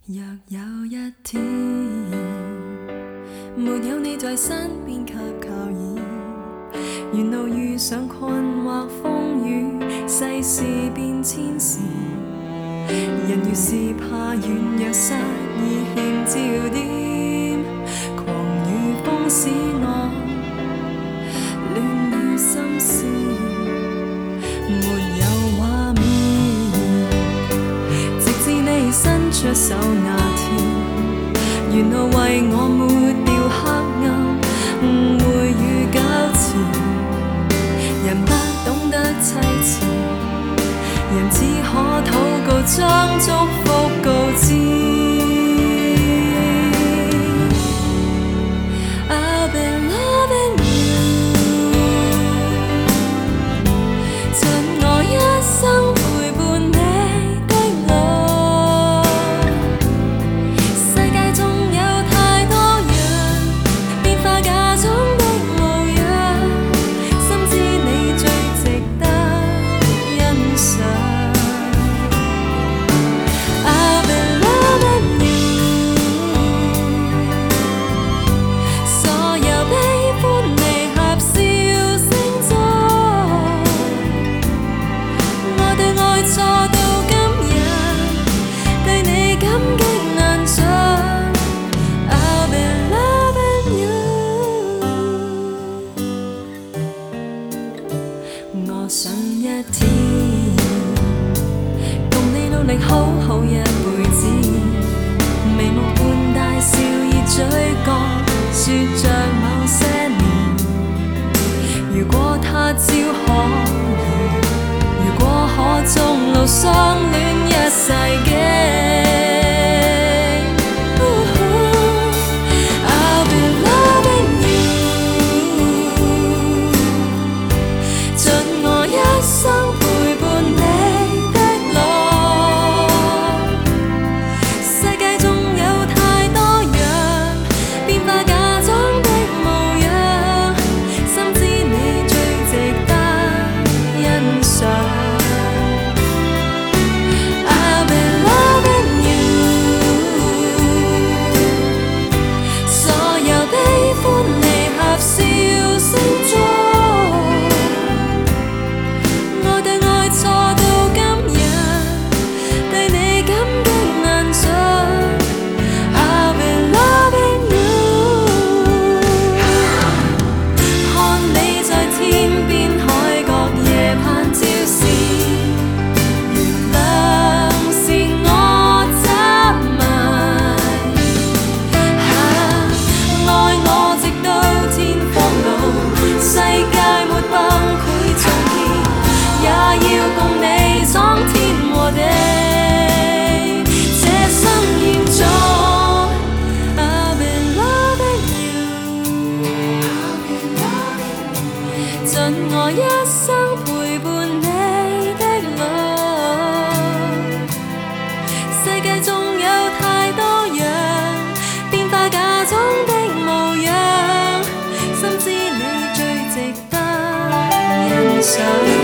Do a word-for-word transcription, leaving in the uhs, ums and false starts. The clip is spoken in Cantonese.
若有一天沒有你在身邊給靠倚，沿路遇上困惑風雨，世事變遷時，人越是怕軟弱失意欠焦點，狂與風使我亂了心思，沒有畫面，直至你伸出手那天，沿路為我抹掉黑暗，誤會與糾纏，人不懂得凄詞，人只可禱告將祝福告知。I've been loving you， 盡我一生陪伴你的路，世界中有太多人變化假裝的模樣，深知你最值得欣賞。I've been loving you， 所有悲歡離合笑聲中，我對愛錯到今日，對你感激難盡。I've been loving you， 我想一天共你努力好好一輩子，眉目半帶笑意嘴角，說着某些年，如果他朝可以，如果可終老相戀一世紀。I'll be loving you， 盡我一生陪伴你的路，世界中有太多樣變化假裝的模樣，深知你最值得欣賞。I'll be loving you， 所有悲歡離合笑聲中，我對愛錯到今日，對你感激難盡。I'll be loving you， 看你在天邊海角夜盼朝時，原諒是我執迷，愛我直到天荒老，世界沒崩潰重建，也要共你闖天和地，這生延續。I've been loving you， 盡我一生陪伴你的路，世界中有太多樣變化假裝的模樣，深知你最值得欣賞。